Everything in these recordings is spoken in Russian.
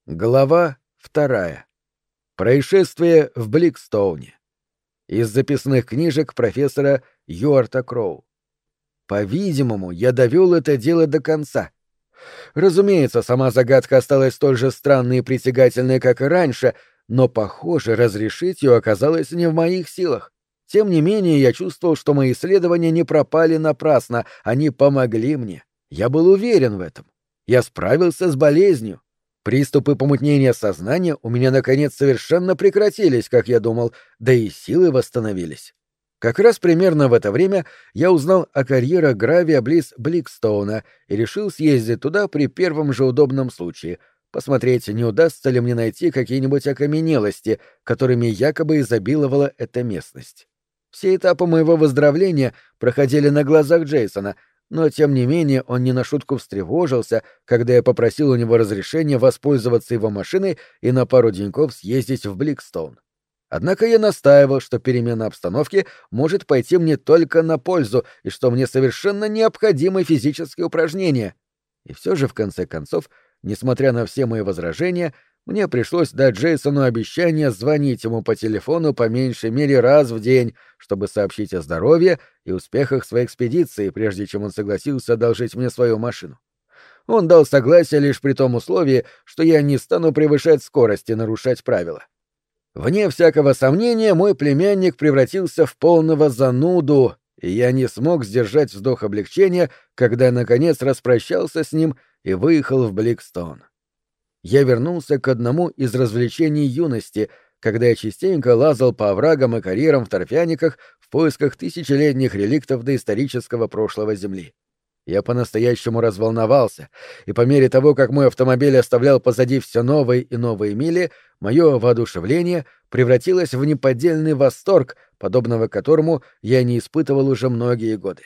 Глава 2. Происшествие в Бликстоуне. Из записных книжек профессора Юарта Кроу. По-видимому, я довел это дело до конца. Разумеется, сама загадка осталась столь же странной и притягательной, как и раньше, но, похоже, разрешить ее оказалось не в моих силах. Тем не менее, я чувствовал, что мои исследования не пропали напрасно, они помогли мне. Я был уверен в этом. Я справился с болезнью. Приступы помутнения сознания у меня, наконец, совершенно прекратились, как я думал, да и силы восстановились. Как раз примерно в это время я узнал о карьерах гравия близ Бликстоуна и решил съездить туда при первом же удобном случае, посмотреть, не удастся ли мне найти какие-нибудь окаменелости, которыми якобы изобиловала эта местность. Все этапы моего выздоровления проходили на глазах Джейсона, но, тем не менее, он не на шутку встревожился, когда я попросил у него разрешения воспользоваться его машиной и на пару деньков съездить в Бликстоун. Однако я настаивал, что перемена обстановки может пойти мне только на пользу и что мне совершенно необходимы физические упражнения. И все же, в конце концов, несмотря на все мои возражения, мне пришлось дать Джейсону обещание звонить ему по телефону по меньшей мере раз в день, чтобы сообщить о здоровье и успехах своей экспедиции, прежде чем он согласился одолжить мне свою машину. Он дал согласие лишь при том условии, что я не стану превышать скорость и нарушать правила. Вне всякого сомнения, мой племянник превратился в полного зануду, и я не смог сдержать вздох облегчения, когда, наконец, распрощался с ним и выехал в Бликстоун. Я вернулся к одному из развлечений юности, когда я частенько лазал по оврагам и карьерам в торфяниках в поисках тысячелетних реликтов доисторического прошлого Земли. Я по-настоящему разволновался, и по мере того, как мой автомобиль оставлял позади все новые и новые мили, мое воодушевление превратилось в неподдельный восторг, подобного которому я не испытывал уже многие годы.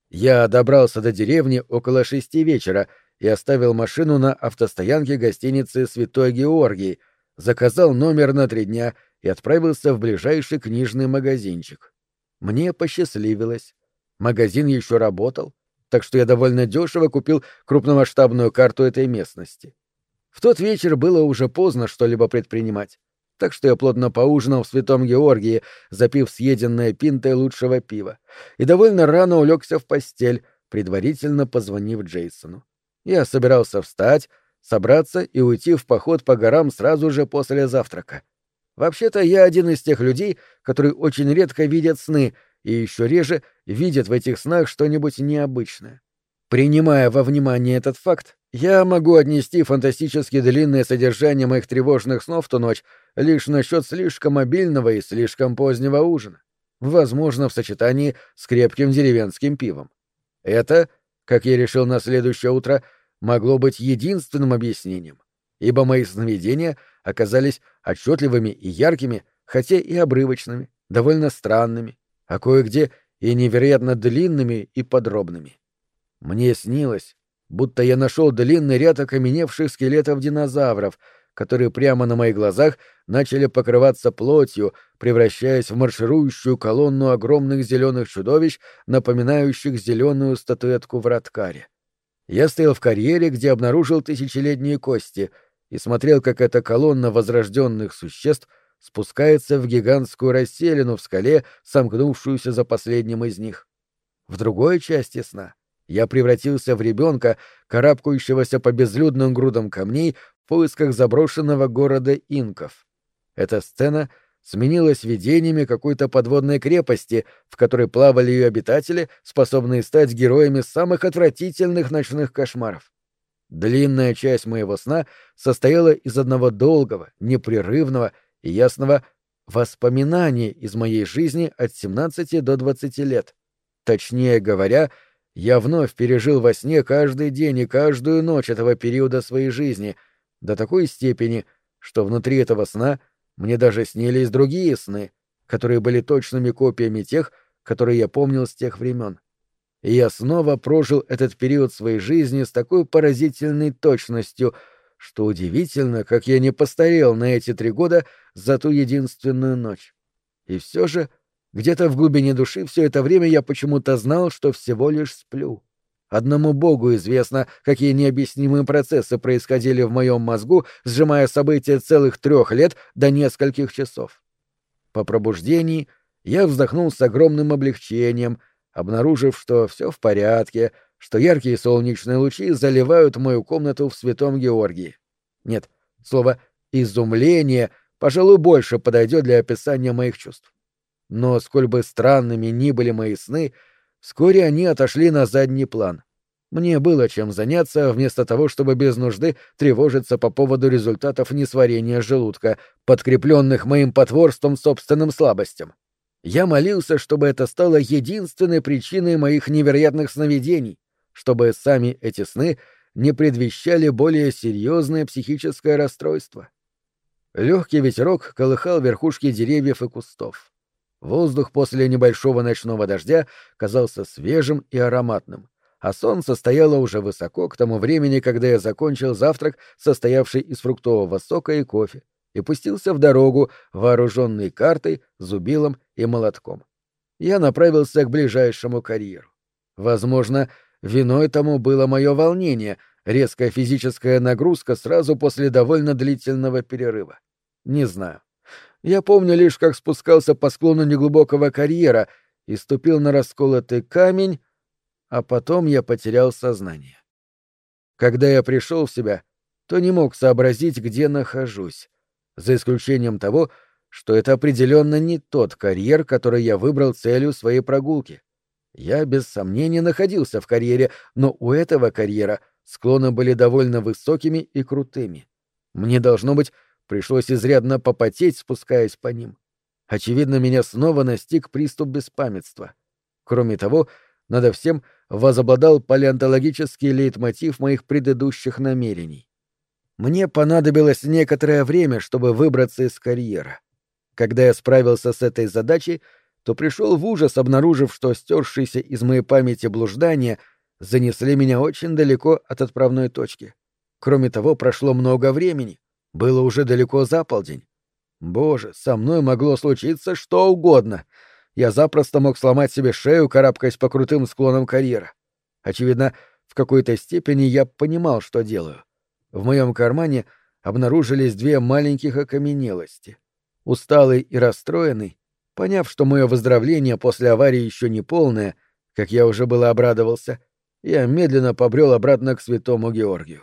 Я добрался до деревни около 6 вечера и оставил машину на автостоянке гостиницы «Святой Георгий», заказал номер на 3 дня и отправился в ближайший книжный магазинчик. Мне посчастливилось. Магазин еще работал, так что я довольно дешево купил крупномасштабную карту этой местности. В тот вечер было уже поздно что-либо предпринимать, так что я плотно поужинал в Святом Георгии, запив съеденное пинтой лучшего пива, и довольно рано улегся в постель, предварительно позвонив Джейсону. Я собирался встать, собраться и уйти в поход по горам сразу же после завтрака. Вообще-то я один из тех людей, которые очень редко видят сны и еще реже видят в этих снах что-нибудь необычное. Принимая во внимание этот факт, я могу отнести фантастически длинное содержание моих тревожных снов в ту ночь лишь насчет слишком обильного и слишком позднего ужина, возможно, в сочетании с крепким деревенским пивом. Это, как я решил на следующее утро, могло быть единственным объяснением, ибо мои сновидения оказались отчетливыми и яркими, хотя и обрывочными, довольно странными, а кое-где и невероятно длинными и подробными. Мне снилось, будто я нашел длинный ряд окаменевших скелетов динозавров, которые прямо на моих глазах начали покрываться плотью, превращаясь в марширующую колонну огромных зеленых чудовищ, напоминающих зеленую статуэтку в Раткаре. Я стоял в карьере, где обнаружил тысячелетние кости, и смотрел, как эта колонна возрожденных существ спускается в гигантскую расселину в скале, сомкнувшуюся за последним из них. В другой части сна я превратился в ребенка, карабкающегося по безлюдным грудам камней в поисках заброшенного города инков. Эта сцена сменилась видениями какой-то подводной крепости, в которой плавали ее обитатели, способные стать героями самых отвратительных ночных кошмаров. Длинная часть моего сна состояла из одного долгого, непрерывного и ясного воспоминания из моей жизни от 17 до 20 лет. Точнее говоря, я вновь пережил во сне каждый день и каждую ночь этого периода своей жизни до такой степени, что внутри этого сна мне даже снились другие сны, которые были точными копиями тех, которые я помнил с тех времен. И я снова прожил этот период своей жизни с такой поразительной точностью, что удивительно, как я не постарел на эти 3 года за ту единственную ночь. И все же, где-то в глубине души все это время я почему-то знал, что всего лишь сплю. Одному Богу известно, какие необъяснимые процессы происходили в моем мозгу, сжимая события целых 3 лет до нескольких часов. По пробуждении я вздохнул с огромным облегчением, обнаружив, что все в порядке, что яркие солнечные лучи заливают мою комнату в Святом Георгии. Нет, слово «изумление» пожалуй, больше подойдет для описания моих чувств. Но сколь бы странными ни были мои сны, вскоре они отошли на задний план. Мне было чем заняться, вместо того, чтобы без нужды тревожиться по поводу результатов несварения желудка, подкрепленных моим потворством собственным слабостям. Я молился, чтобы это стало единственной причиной моих невероятных сновидений, чтобы сами эти сны не предвещали более серьезное психическое расстройство. Легкий ветерок колыхал верхушки деревьев и кустов. Воздух после небольшого ночного дождя казался свежим и ароматным, а солнце стояло уже высоко к тому времени, когда я закончил завтрак, состоявший из фруктового сока и кофе, и пустился в дорогу, вооруженный картой, зубилом и молотком. Я направился к ближайшему карьеру. Возможно, виной тому было мое волнение, резкая физическая нагрузка сразу после довольно длительного перерыва. Не знаю. Я помню лишь, как спускался по склону неглубокого карьера и ступил на расколотый камень, а потом я потерял сознание. Когда я пришел в себя, то не мог сообразить, где нахожусь, за исключением того, что это определенно не тот карьер, который я выбрал целью своей прогулки. Я, без сомнения, находился в карьере, но у этого карьера склоны были довольно высокими и крутыми. Мне, должно быть, пришлось изрядно попотеть, спускаясь по ним. Очевидно, меня снова настиг приступ беспамятства. Кроме того, надо всем возобладал палеонтологический лейтмотив моих предыдущих намерений. Мне понадобилось некоторое время, чтобы выбраться из карьера. Когда я справился с этой задачей, то пришел в ужас, обнаружив, что стершиеся из моей памяти блуждания занесли меня очень далеко от отправной точки. Кроме того, прошло много времени. Было уже далеко за полдень. Боже, со мной могло случиться что угодно. Я запросто мог сломать себе шею, карабкаясь по крутым склонам карьера. Очевидно, в какой-то степени я понимал, что делаю. В моем кармане обнаружились 2 маленьких окаменелости. Усталый и расстроенный, поняв, что мое выздоровление после аварии еще не полное, как я уже было обрадовался, я медленно побрел обратно к Святому Георгию.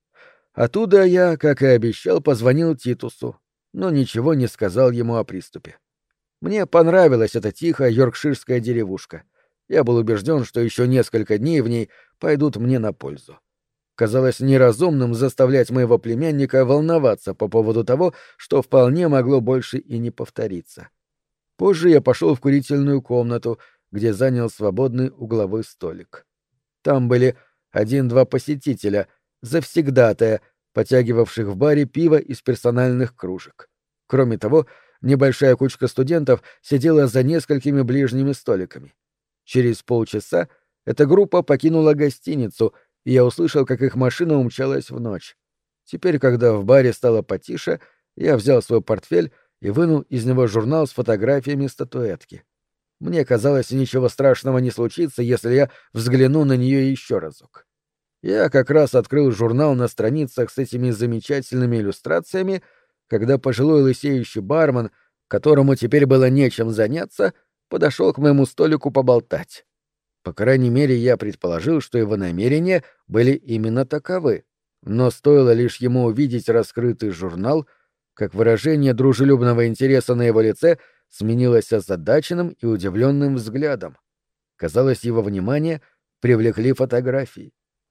Оттуда я, как и обещал, позвонил Титусу, но ничего не сказал ему о приступе. Мне понравилась эта тихая йоркширская деревушка. Я был убежден, что еще несколько дней в ней пойдут мне на пользу. Казалось неразумным заставлять моего племянника волноваться по поводу того, что вполне могло больше и не повториться. Позже я пошел в курительную комнату, где занял свободный угловой столик. Там были 1-2 посетителя, завсегдатая, потягивавших в баре пиво из персональных кружек. Кроме того, небольшая кучка студентов сидела за несколькими ближними столиками. Через полчаса эта группа покинула гостиницу, и я услышал, как их машина умчалась в ночь. Теперь, когда в баре стало потише, я взял свой портфель и вынул из него журнал с фотографиями статуэтки. Мне казалось, ничего страшного не случится, если я взгляну на нее еще разок. Я как раз открыл журнал на страницах с этими замечательными иллюстрациями, когда пожилой лысеющий бармен, которому теперь было нечем заняться, подошел к моему столику поболтать. По крайней мере, я предположил, что его намерения были именно таковы, но стоило лишь ему увидеть раскрытый журнал, как выражение дружелюбного интереса на его лице сменилось озадаченным и удивленным взглядом. Казалось, его внимание привлекли фотографии.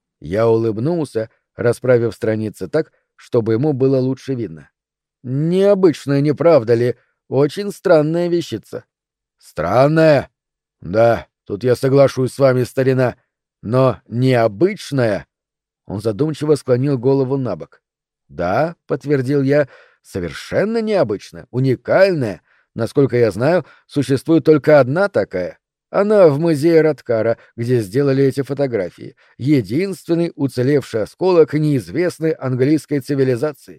Я улыбнулся, расправив страницы так, чтобы ему было лучше видно. Необычная, не правда ли? Очень странная вещица. Странная? Да, тут я соглашусь с вами, старина. Но необычная? Он задумчиво склонил голову набок. Да, подтвердил я, совершенно необычная, уникальная. Насколько я знаю, существует только одна такая. Она в музее Роткара, где сделали эти фотографии. Единственный уцелевший осколок неизвестной английской цивилизации.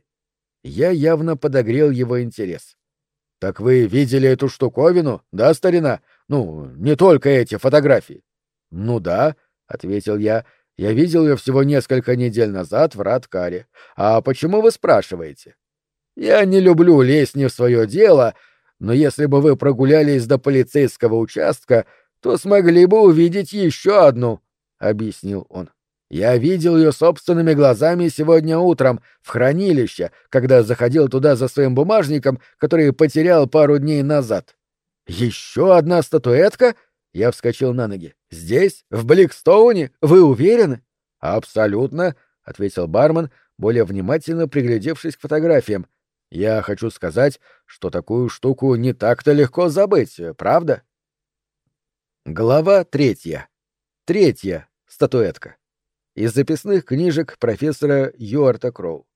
Я явно подогрел его интерес. «Так вы видели эту штуковину, да, старина? Ну, не только эти фотографии». «Ну да. — ответил я. «Я видел ее всего несколько недель назад в Радкаре. А почему вы спрашиваете?» «Я не люблю лезть не в свое дело, но если бы вы прогулялись до полицейского участка, то смогли бы увидеть еще одну», — объяснил он. «Я видел ее собственными глазами сегодня утром в хранилище, когда заходил туда за своим бумажником, который потерял пару дней назад». «Еще одна статуэтка?» Я вскочил на ноги. «Здесь? В Бликстоуне? Вы уверены?» «Абсолютно», — ответил бармен, более внимательно приглядевшись к фотографиям. «Я хочу сказать, что такую штуку не так-то легко забыть, правда?» Глава 3. Третья статуэтка. Из записных книжек профессора Юарта Кроу.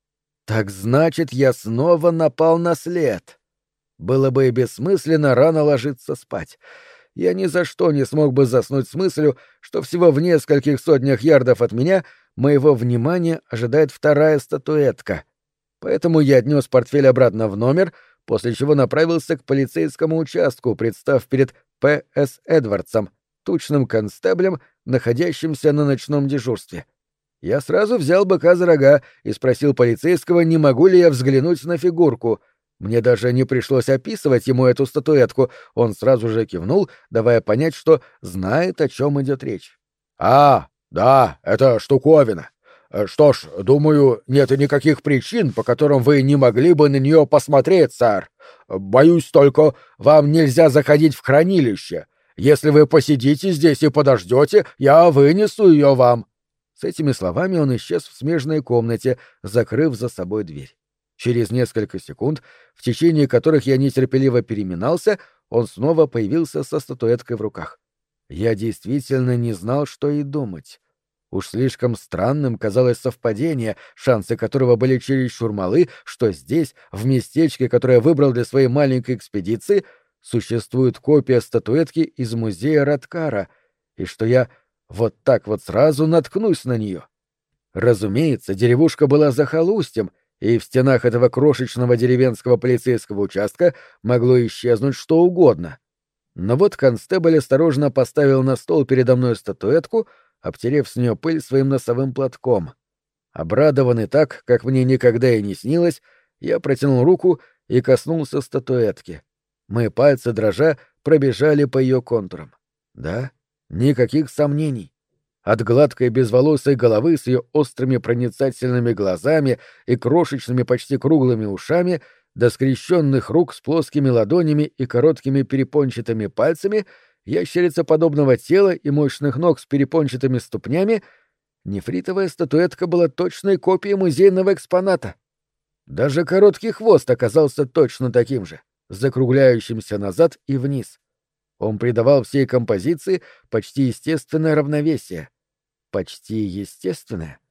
«Так значит, я снова напал на след. Было бы и бессмысленно рано ложиться спать. Я ни за что не смог бы заснуть с мыслью, что всего в нескольких сотнях ярдов от меня моего внимания ожидает вторая статуэтка. Поэтому я отнес портфель обратно в номер, после чего направился к полицейскому участку, представ перед П.С. Эдвардсом, тучным констеблем, находящимся на ночном дежурстве. Я сразу взял быка за рога и спросил полицейского, не могу ли я взглянуть на фигурку. Мне даже не пришлось описывать ему эту статуэтку, он сразу же кивнул, давая понять, что знает, о чем идет речь. «А, да, это штуковина. Что ж, думаю, нет никаких причин, по которым вы не могли бы на нее посмотреть, сэр. Боюсь только, вам нельзя заходить в хранилище. Если вы посидите здесь и подождете, я вынесу ее вам». С этими словами он исчез в смежной комнате, закрыв за собой дверь. Через несколько секунд, в течение которых я нетерпеливо переминался, он снова появился со статуэткой в руках. Я действительно не знал, что и думать. Уж слишком странным казалось совпадение, шансы которого были чересчур малы, что здесь, в местечке, которое я выбрал для своей маленькой экспедиции, существует копия статуэтки из музея Радкара, и что я вот так вот сразу наткнусь на нее. Разумеется, деревушка была захолустьем, и в стенах этого крошечного деревенского полицейского участка могло исчезнуть что угодно. Но вот констебль осторожно поставил на стол передо мной статуэтку, обтерев с нее пыль своим носовым платком. Обрадованный так, как мне никогда и не снилось, я протянул руку и коснулся статуэтки. Мои пальцы, дрожа, пробежали по ее контурам. Да, никаких сомнений. От гладкой безволосой головы с ее острыми проницательными глазами и крошечными почти круглыми ушами до скрещенных рук с плоскими ладонями и короткими перепончатыми пальцами, ящерицеподобного тела и мощных ног с перепончатыми ступнями, нефритовая статуэтка была точной копией музейного экспоната. Даже короткий хвост оказался точно таким же, закругляющимся назад и вниз. Он придавал всей композиции почти естественное равновесие. Почти естественное?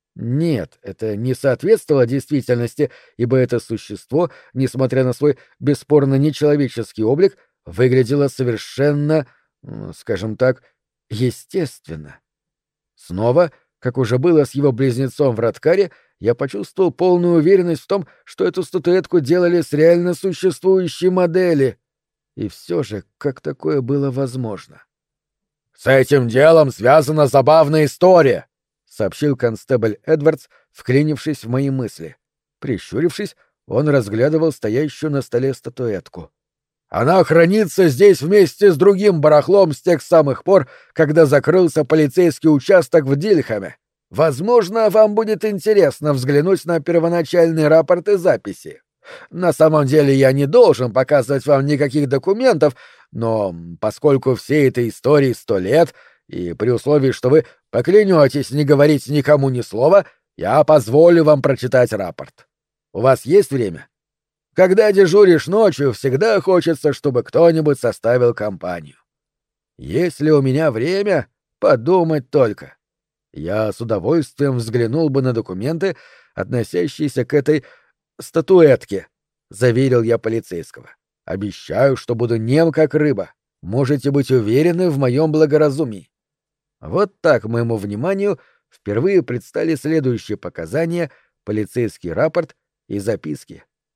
Нет, это не соответствовало действительности, ибо это существо, несмотря на свой бесспорно нечеловеческий облик, выглядело совершенно, скажем так, естественно. Снова, как уже было с его близнецом в Радкаре, я почувствовал полную уверенность в том, что эту статуэтку делали с реально существующей модели. И все же, как такое было возможно? «С этим делом связана забавная история», — сообщил констебль Эдвардс, вклинившись в мои мысли. Прищурившись, он разглядывал стоящую на столе статуэтку. «Она хранится здесь вместе с другим барахлом с тех самых пор, когда закрылся полицейский участок в Дильхаме. Возможно, вам будет интересно взглянуть на первоначальные рапорты записи. На самом деле я не должен показывать вам никаких документов, но поскольку всей этой истории 100 лет, и при условии, что вы поклянетесь не говорить никому ни слова, я позволю вам прочитать рапорт. У вас есть время? Когда дежуришь ночью, всегда хочется, чтобы кто-нибудь составил компанию. Есть ли у меня время? Подумать только. Я с удовольствием взглянул бы на документы, относящиеся к этой статуэтке, — заверил я полицейского. Обещаю, что буду нем как рыба. Можете быть уверены в моем благоразумии. Вот так моему вниманию впервые предстали следующие показания, полицейский рапорт и записки.